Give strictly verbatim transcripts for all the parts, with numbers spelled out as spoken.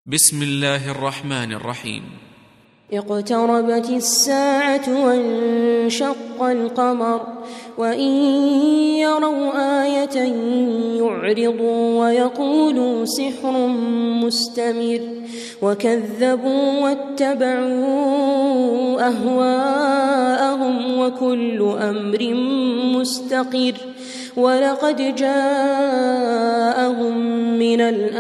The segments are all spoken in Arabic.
بسم الله الرحمن الرحيم. اقتربت الساعة وانشق القمر وإن يروا آية يعرضوا ويقولوا سحر مستمر وكذبوا واتبعوا أهواءهم وكل أمر مستقر ولقد جاءهم من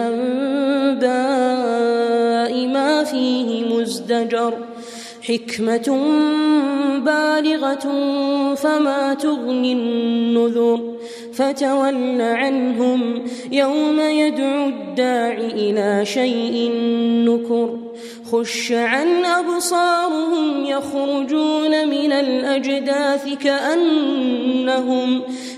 الأنباء ما فيه مزدجر حكمة بالغة فما تغني النذر فتول عنهم يوم يدعو الداع إلى شيء نكر خش عن أبصارهم يخرجون من الأجداث كأنهم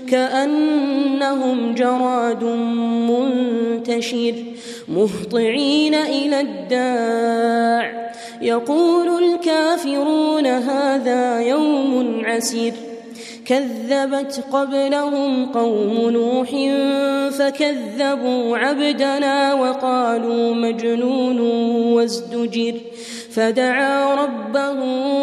كأنهم جراد منتشر مهطعين إلى الداع يقول الكافرون هذا يوم عسير كذبت قبلهم قوم نوح فكذبوا عبدنا وقالوا مجنون وازدجر فدعا ربه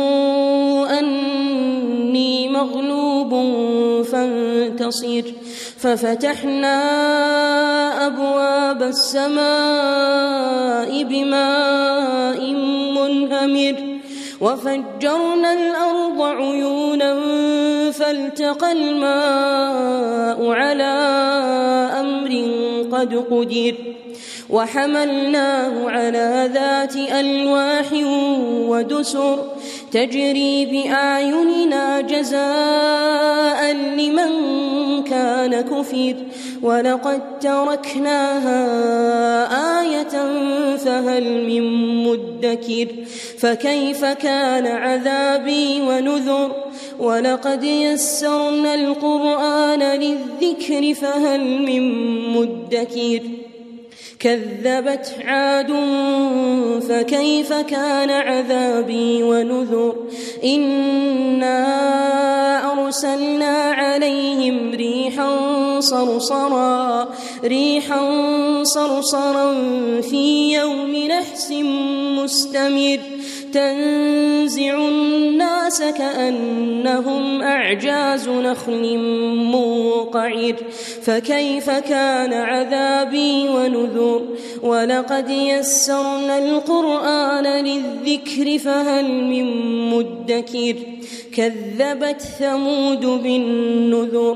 أني مغلوب فانتصر ففتحنا أبواب السماء بماء منهمر وفجرنا الأرض عيونا فالتقى الماء على أمر قد قدر وحملناه على ذات ألواح ودسر تجري بأعيننا جزاء لمن كان كفر ولقد تركناها آية فهل من مدكر فكيف كان عذابي ونذر ولقد يسرنا القرآن للذكر فهل من مدكر كذبت عاد فكيف كان عذابي ونذر إنا أرسلنا عليهم ريحا صرصرا ريحا صرصرا في يوم نحس مستمر تنزع الناس كأنهم أعجاز نخل منقعر فكيف كان عذابي ونذر ولقد يسرنا القرآن للذكر فهل من مدكر كذبت ثمود بالنذر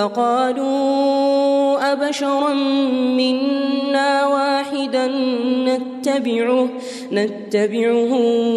فقالوا أبشرا منا واحدا نتبعه نتبعه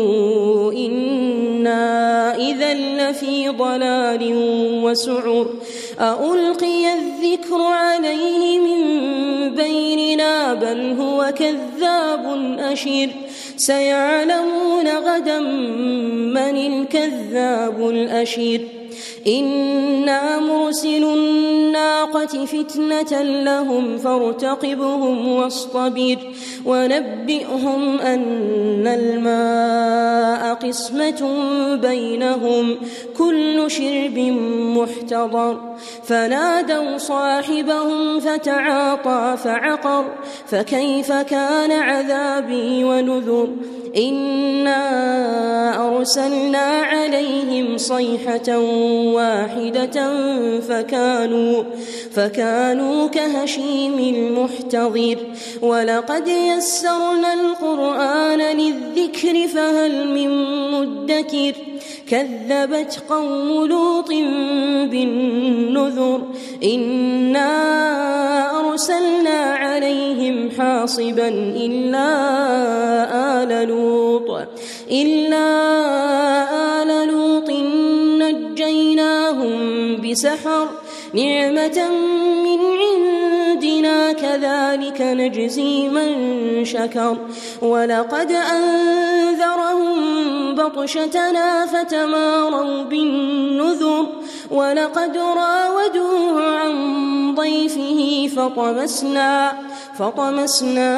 إنا إذا لفي ضلال وسعر أألقي الذكر عليه من بيننا بل هو كذاب أشر سيعلمون غدا من الكذاب الأشر إنا مرسل الناقة فتنة لهم فارتقبهم واصطبر ونبئهم أن الماء قسمة بينهم كل شرب محتضر فنادوا صاحبهم فتعاطى فعقر فكيف كان عذابي ونذر إنا أرسلنا عليهم صيحة واحدة فكانوا فكانوا كهشيم المحتضر ولقد يسرنا القرآن للذكر فهل من مدكر كذبت قوم لوط بالنذر إنا أرسلنا عليهم حاصبا إلا آل لوط إلا آل لوط نجيناهم بسحر نعمة من عندنا كذلك نجزي من شكر ولقد أنذرهم بطشتنا فتماروا بالنذر ولقد راودوه عن ضيفه فطمسنا فطمسنا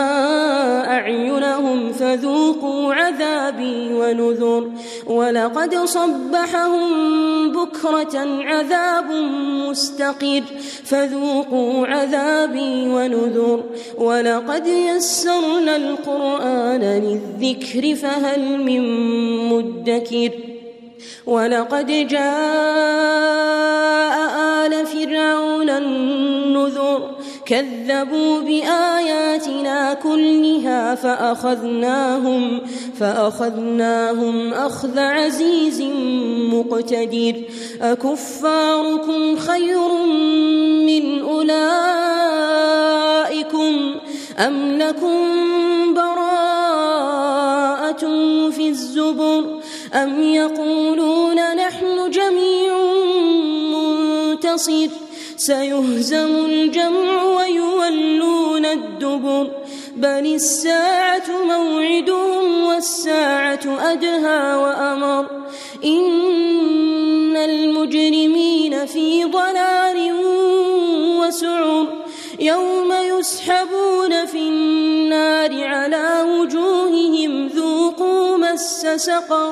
أعينهم فذوقوا عذابي ونذر ولقد صبحهم بكرة عذاب مستقر فذوقوا عذابي ونذر ولقد يسرنا القرآن للذكر فهل من مدكر ولقد جاء آل فرعون النذر كذبوا بآياتنا كلها فأخذناهم فأخذناهم أخذ عزيز مقتدر أكفاركم خير من أولئكم أم لكم براءة في الزبر أم يقولون نحن جميع منتصر سيهزم الجمع ويولون الدبر بل الساعة موعدهم والساعة أدهى وأمر إن المجرمين في ضلال وسعر يوم يسحبون في النار على وجوههم ذوقوا مس سقر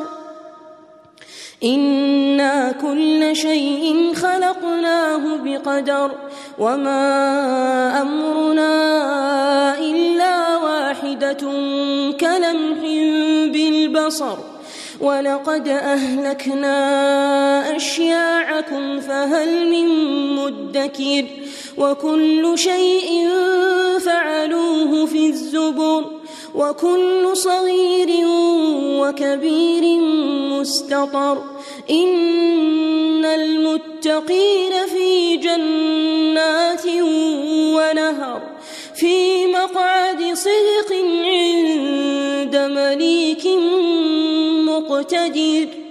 إنا كل شيء خلقناه بقدر وما أمرنا إلا واحدة كلمح بالبصر ولقد أهلكنا أشياعكم فهل من مدكر وكل شيء فعلوه في الزبر وكل صغير وكبير مستطر إن المتقين في جنات ونهر في مقعد صدق عند مليك مقتدر.